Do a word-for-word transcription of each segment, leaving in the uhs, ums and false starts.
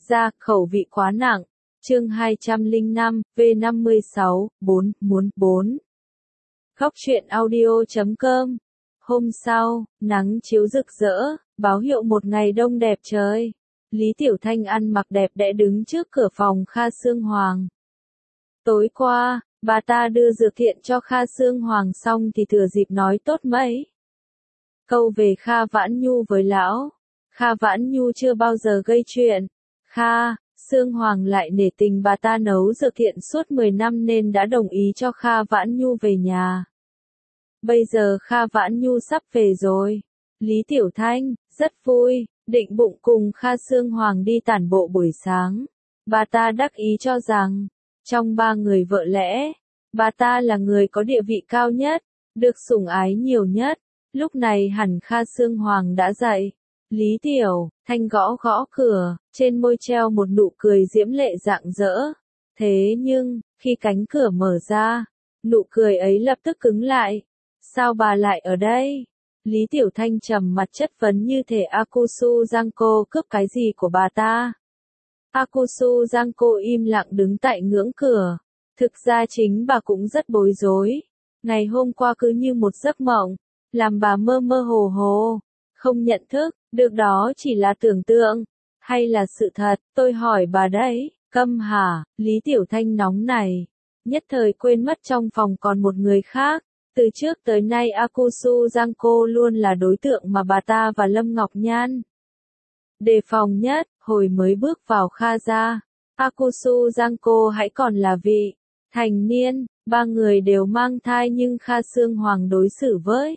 ra, khẩu vị quá nặng. Chương hai trăm lẻ năm, V năm mươi sáu, bốn, muốn, bốn. Góc truyện audio chấm com. Hôm sau, nắng chiếu rực rỡ, báo hiệu một ngày đông đẹp trời. Lý Tiểu Thanh ăn mặc đẹp đẽ đứng trước cửa phòng Kha Sương Hoàng. Tối qua, bà ta đưa dược thiện cho Kha Sương Hoàng xong thì thừa dịp nói tốt mấy câu về Kha Vãn Nhu với lão. Kha Vãn Nhu chưa bao giờ gây chuyện. Kha Sương Hoàng lại nể tình bà ta nấu dược thiện suốt mười năm nên đã đồng ý cho Kha Vãn Nhu về nhà. Bây giờ Kha Vãn Nhu sắp về rồi. Lý Tiểu Thanh rất vui, định bụng cùng Kha Sương Hoàng đi tản bộ buổi sáng. Bà ta đắc ý cho rằng, trong ba người vợ lẽ, bà ta là người có địa vị cao nhất, được sủng ái nhiều nhất. Lúc này hẳn Kha Sương Hoàng đã dậy. Lý Tiểu Thanh gõ gõ cửa, trên môi treo một nụ cười diễm lệ rạng rỡ. Thế nhưng, khi cánh cửa mở ra, nụ cười ấy lập tức cứng lại. Sao bà lại ở đây? Lý Tiểu Thanh trầm mặt chất vấn như thể Akusu Giangco cướp cái gì của bà ta. Akusu Giangco im lặng đứng tại ngưỡng cửa. Thực ra chính bà cũng rất bối rối. Ngày hôm qua cứ như một giấc mộng, làm bà mơ mơ hồ hồ, không nhận thức được đó chỉ là tưởng tượng, hay là sự thật. Tôi hỏi bà đấy, câm hả? Lý Tiểu Thanh nóng này, nhất thời quên mất trong phòng còn một người khác. Từ trước tới nay Akusu Giangco luôn là đối tượng mà bà ta và Lâm Ngọc Nhan đề phòng nhất. Hồi mới bước vào Kha gia, Akusu Giangco hãy còn là vị thành niên, ba người đều mang thai nhưng Kha Sương Hoàng đối xử với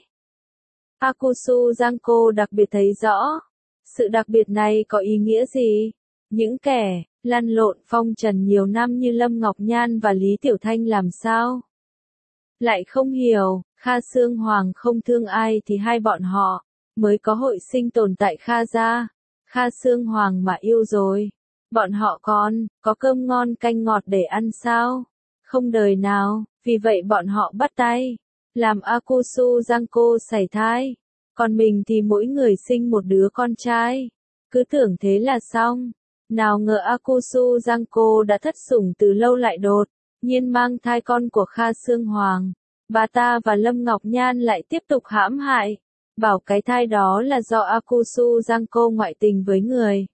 Akusu Giangco đặc biệt thấy rõ. Sự đặc biệt này có ý nghĩa gì? Những kẻ lăn lộn phong trần nhiều năm như Lâm Ngọc Nhan và Lý Tiểu Thanh làm sao lại không hiểu? Kha Sương Hoàng không thương ai thì hai bọn họ mới có hội sinh tồn tại Kha gia. Kha Sương Hoàng mà yêu rồi, bọn họ còn có cơm ngon canh ngọt để ăn sao? Không đời nào. Vì vậy bọn họ bắt tay làm Akusu Giangco sảy thai, còn mình thì mỗi người sinh một đứa con trai. Cứ tưởng thế là xong. Nào ngờ Akusu Giangco đã thất sủng từ lâu lại đột nhiên mang thai con của Kha Sương Hoàng. Bà ta và Lâm Ngọc Nhan lại tiếp tục hãm hại, bảo cái thai đó là do Akusu Giangco ngoại tình với người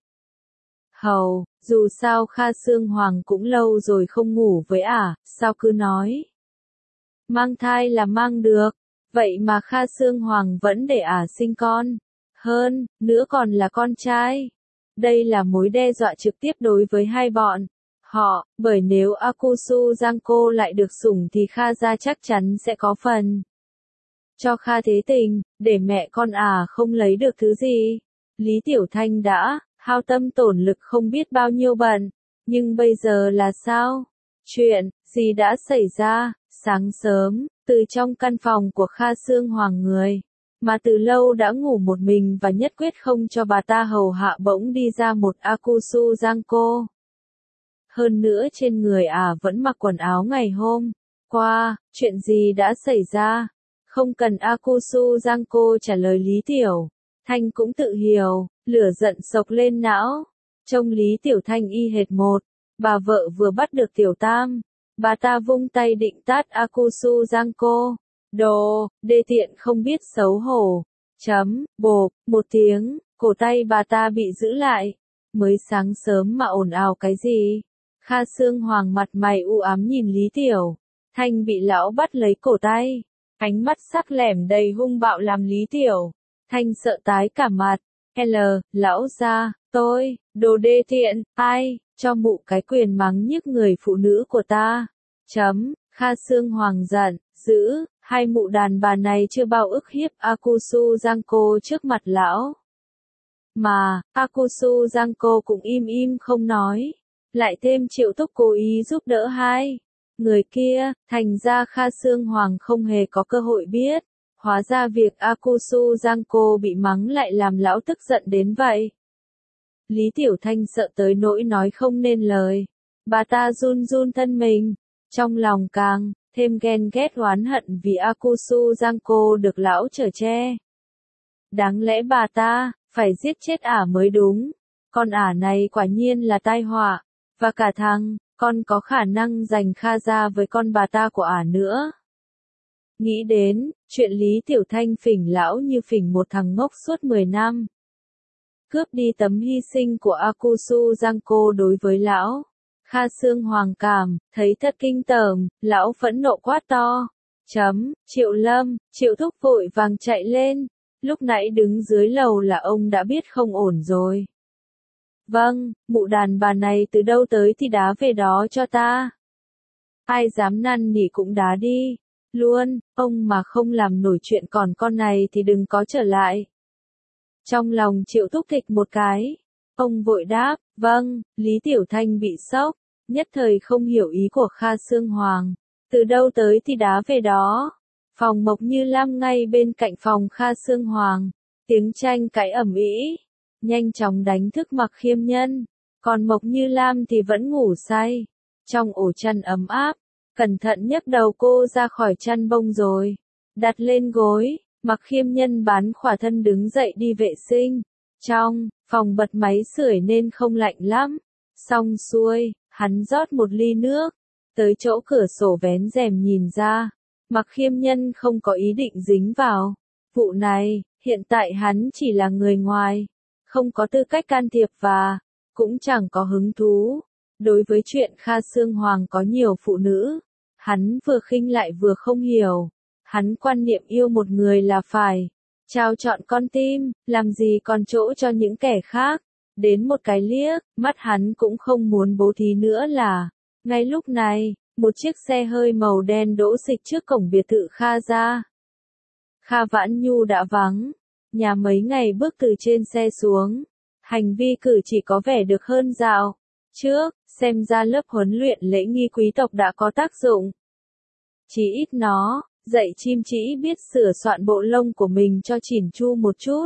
hầu. Dù sao Kha Sương Hoàng cũng lâu rồi không ngủ với ả, à, sao cứ nói mang thai là mang được, vậy mà Kha Sương Hoàng vẫn để ả à sinh con, hơn nữa còn là con trai. Đây là mối đe dọa trực tiếp đối với hai bọn họ, bởi nếu Akusu Giangco lại được sủng thì Kha gia chắc chắn sẽ có phần cho Kha Thế Tình, để mẹ con à không lấy được thứ gì. Lý Tiểu Thanh đã hao tâm tổn lực không biết bao nhiêu bận, nhưng bây giờ là sao? Chuyện gì đã xảy ra? Sáng sớm, từ trong căn phòng của Kha Sương Hoàng người mà từ lâu đã ngủ một mình và nhất quyết không cho bà ta hầu hạ bỗng đi ra một Akusu Giangco. Hơn nữa trên người ả à vẫn mặc quần áo ngày hôm qua. Chuyện gì đã xảy ra? Không cần Akusu Giangco trả lời, Lý Tiểu Thanh cũng tự hiểu. Lửa giận sộc lên não. Trông Lý Tiểu Thanh y hệt một bà vợ vừa bắt được tiểu tam. Bà ta vung tay định tát Akusu Giangco. Đồ đê tiện không biết xấu hổ. Chấm bộp một tiếng, cổ tay bà ta bị giữ lại. Mới sáng sớm mà ồn ào cái gì? Kha Sương Hoàng mặt mày u ám nhìn Lý Tiểu Thanh bị lão bắt lấy cổ tay, ánh mắt sắc lẻm đầy hung bạo làm Lý Tiểu Thanh sợ tái cả mặt. L, lão gia, tôi, đồ đê tiện, ai, cho mụ cái quyền mắng nhức người phụ nữ của ta. Chấm, Kha Sương Hoàng giận dữ, hai mụ đàn bà này chưa bao ức hiếp Akusu Giangco trước mặt lão. Mà, Akusu Giangco cũng im im không nói. Lại thêm Triệu Thúc cố ý giúp đỡ hai người kia, thành ra Kha Sương Hoàng không hề có cơ hội biết. Hóa ra việc Akusu Giangco bị mắng lại làm lão tức giận đến vậy. Lý Tiểu Thanh sợ tới nỗi nói không nên lời. Bà ta run run thân mình, trong lòng càng thêm ghen ghét oán hận vì Akusu Giangco được lão chở che. Đáng lẽ bà ta phải giết chết ả mới đúng. con ả này quả nhiên là tai họa, và cả thằng, con có khả năng giành Kha ra với con bà ta của ả nữa. Nghĩ đến, chuyện Lý Tiểu Thanh phỉnh lão như phỉnh một thằng ngốc suốt mười năm. Cướp đi tấm hy sinh của Akusu Giangco đối với lão. Kha Sương Hoàng cảm, thấy thật kinh tởm, lão phẫn nộ quát to. Chấm, Triệu Lâm, Triệu Thúc vội vàng chạy lên. Lúc nãy đứng dưới lầu là ông đã biết không ổn rồi. Vâng, mụ đàn bà này từ đâu tới thì đá về đó cho ta. Ai dám năn nỉ cũng đá đi. Luôn, ông mà không làm nổi chuyện còn con này thì đừng có trở lại. Trong lòng Triệu Thúc thịch một cái. Ông vội đáp, vâng, Lý Tiểu Thanh bị sốc, nhất thời không hiểu ý của Kha Sương Hoàng. Từ đâu tới thì đá về đó. Phòng Mộc Như Lam ngay bên cạnh phòng Kha Sương Hoàng. Tiếng tranh cãi ầm ĩ, nhanh chóng đánh thức Mặc Khiêm Nhân. Còn Mộc Như Lam thì vẫn ngủ say. Trong ổ chăn ấm áp, cẩn thận nhấc đầu cô ra khỏi chăn bông rồi. Đặt lên gối, Mặc Khiêm Nhân bán khỏa thân đứng dậy đi vệ sinh. Trong phòng bật máy sưởi nên không lạnh lắm. Xong xuôi, hắn rót một ly nước. Tới chỗ cửa sổ vén rèm nhìn ra. Mặc Khiêm Nhân không có ý định dính vào vụ này, hiện tại hắn chỉ là người ngoài, không có tư cách can thiệp và cũng chẳng có hứng thú. Đối với chuyện Kha Sương Hoàng có nhiều phụ nữ, hắn vừa khinh lại vừa không hiểu. Hắn quan niệm yêu một người là phải trao trọn con tim, làm gì còn chỗ cho những kẻ khác. Đến một cái liếc, mắt hắn cũng không muốn bố thí nữa là. Ngay lúc này, một chiếc xe hơi màu đen đỗ xịch trước cổng biệt thự Kha ra. Kha Vãn Nhu đã vắng, nhà mấy ngày bước từ trên xe xuống. Hành vi cử chỉ có vẻ được hơn dạo trước, xem ra lớp huấn luyện lễ nghi quý tộc đã có tác dụng. Chỉ ít nó, dạy chim chỉ biết sửa soạn bộ lông của mình cho chỉn chu một chút.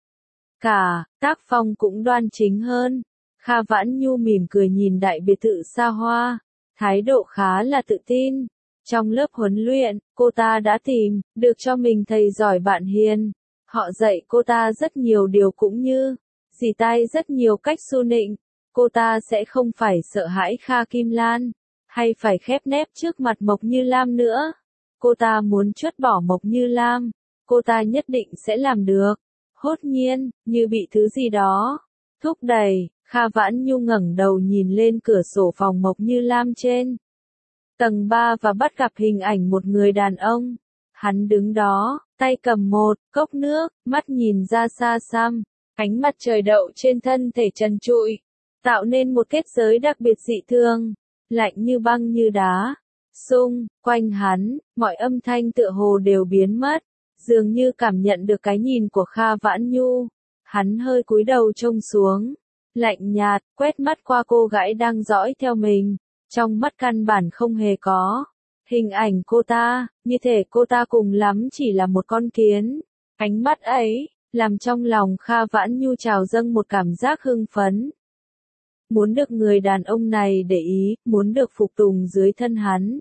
Cả, tác phong cũng đoan chính hơn. Kha Vãn Nhu mỉm cười nhìn đại biệt thự xa hoa, thái độ khá là tự tin. Trong lớp huấn luyện, cô ta đã tìm được cho mình thầy giỏi bạn hiền. Họ dạy cô ta rất nhiều điều cũng như dì tai rất nhiều cách xu nịnh. Cô ta sẽ không phải sợ hãi Kha Kim Lan, hay phải khép nép trước mặt Mộc Như Lam nữa. Cô ta muốn trút bỏ Mộc Như Lam, cô ta nhất định sẽ làm được. Hốt nhiên, như bị thứ gì đó thúc đẩy, Kha Vãn Nhu ngẩng đầu nhìn lên cửa sổ phòng Mộc Như Lam trên tầng ba và bắt gặp hình ảnh một người đàn ông. Hắn đứng đó, tay cầm một cốc nước, mắt nhìn ra xa xăm, ánh mặt trời đậu trên thân thể trần trụi, tạo nên một kết giới đặc biệt dị thường, lạnh như băng như đá. Xung quanh hắn, mọi âm thanh tựa hồ đều biến mất, dường như cảm nhận được cái nhìn của Kha Vãn Nhu. Hắn hơi cúi đầu trông xuống, lạnh nhạt, quét mắt qua cô gái đang dõi theo mình. Trong mắt căn bản không hề có hình ảnh cô ta, như thể cô ta cùng lắm chỉ là một con kiến. Ánh mắt ấy, làm trong lòng Kha Vãn Nhu trào dâng một cảm giác hưng phấn. Muốn được người đàn ông này để ý, muốn được phục tùng dưới thân hắn.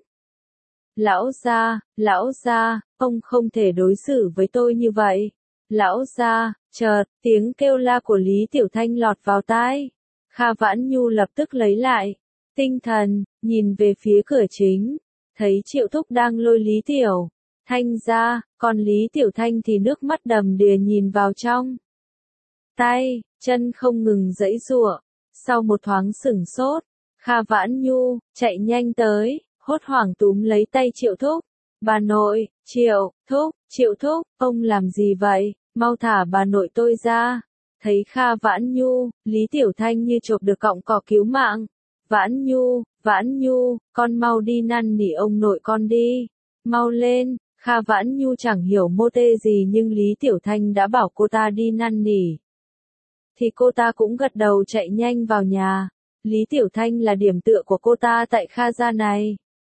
Lão gia, lão gia, ông không thể đối xử với tôi như vậy. Lão gia, chợt, tiếng kêu la của Lý Tiểu Thanh lọt vào tai. Kha Vãn Nhu lập tức lấy lại tinh thần, nhìn về phía cửa chính, thấy Triệu Thúc đang lôi Lý Tiểu Thanh ra, còn Lý Tiểu Thanh thì nước mắt đầm đìa nhìn vào trong. Tay, chân không ngừng giãy giụa. Sau một thoáng sửng sốt, Kha Vãn Nhu chạy nhanh tới, hốt hoảng túm lấy tay Triệu Thúc. Bà nội, Triệu Thúc, Triệu Thúc, ông làm gì vậy? Mau thả bà nội tôi ra. Thấy Kha Vãn Nhu, Lý Tiểu Thanh như chộp được cọng cỏ cứu mạng. Vãn Nhu, Vãn Nhu, con mau đi năn nỉ ông nội con đi. Mau lên. Kha Vãn Nhu chẳng hiểu mô tê gì nhưng Lý Tiểu Thanh đã bảo cô ta đi năn nỉ. Thì cô ta cũng gật đầu chạy nhanh vào nhà. Lý Tiểu Thanh là điểm tựa của cô ta tại Kha gia này.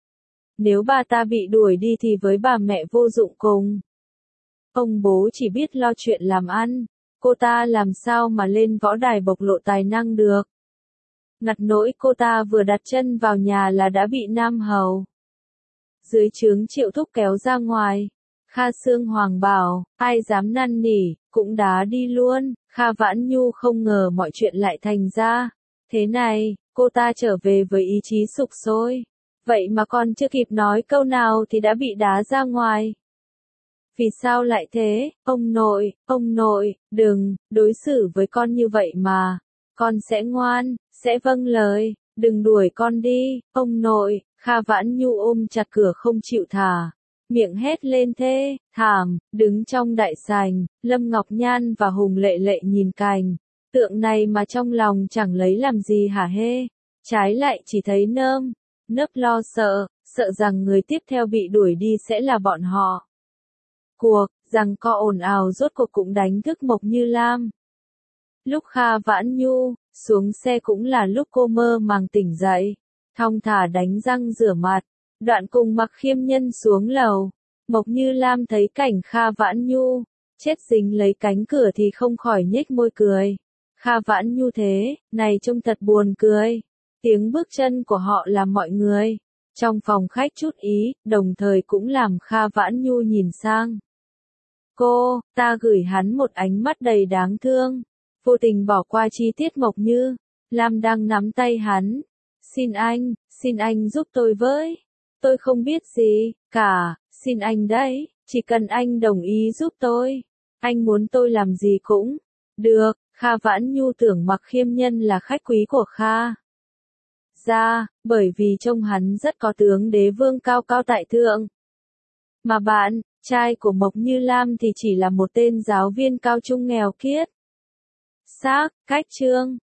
Nếu bà ta bị đuổi đi thì với bà mẹ vô dụng cùng. Ông bố chỉ biết lo chuyện làm ăn, cô ta làm sao mà lên võ đài bộc lộ tài năng được. Ngặt nỗi cô ta vừa đặt chân vào nhà là đã bị Nam Hầu dưới trướng Triệu Thúc kéo ra ngoài. Kha Sương Hoàng bảo, ai dám năn nỉ, cũng đá đi luôn. Kha Vãn Nhu không ngờ mọi chuyện lại thành ra thế này, cô ta trở về với ý chí sục sôi. Vậy mà còn chưa kịp nói câu nào thì đã bị đá ra ngoài. Vì sao lại thế, ông nội, ông nội, đừng, đối xử với con như vậy mà. Con sẽ ngoan, sẽ vâng lời, đừng đuổi con đi, ông nội. Kha Vãn Nhu ôm chặt cửa không chịu thả. Miệng hét lên thê, thảm, đứng trong đại sảnh, Lâm Ngọc Nhan và Hùng Lệ Lệ nhìn cảnh tượng này mà trong lòng chẳng lấy làm gì hả hê. Trái lại chỉ thấy nơm nớp lo sợ, sợ rằng người tiếp theo bị đuổi đi sẽ là bọn họ. Cuộc rằng co ồn ào rốt cuộc cũng đánh thức Mộc Như Lam. Lúc Kha Vãn Nhu xuống xe cũng là lúc cô mơ màng tỉnh dậy, thong thả đánh răng rửa mặt, đoạn cùng Mặc Khiêm Nhân xuống lầu. Mộc Như Lam thấy cảnh Kha Vãn Nhu chết dính lấy cánh cửa thì không khỏi nhếch môi cười. Kha Vãn Nhu thế này trông thật buồn cười. Tiếng bước chân của họ làm mọi người trong phòng khách chút ý, đồng thời cũng làm Kha Vãn Nhu nhìn sang cô. Ta gửi hắn một ánh mắt đầy đáng thương, vô tình bỏ qua chi tiết Mộc Như Lam đang nắm tay hắn. Xin anh, xin anh giúp tôi với. Tôi không biết gì cả, xin anh đấy, chỉ cần anh đồng ý giúp tôi. Anh muốn tôi làm gì cũng được. Kha Vãn Nhu tưởng Mặc Khiêm Nhân là khách quý của Kha gia, bởi vì trông hắn rất có tướng đế vương cao cao tại thượng. Mà bạn trai của Mộc Như Lam thì chỉ là một tên giáo viên cao trung nghèo kiết xác. Cách chương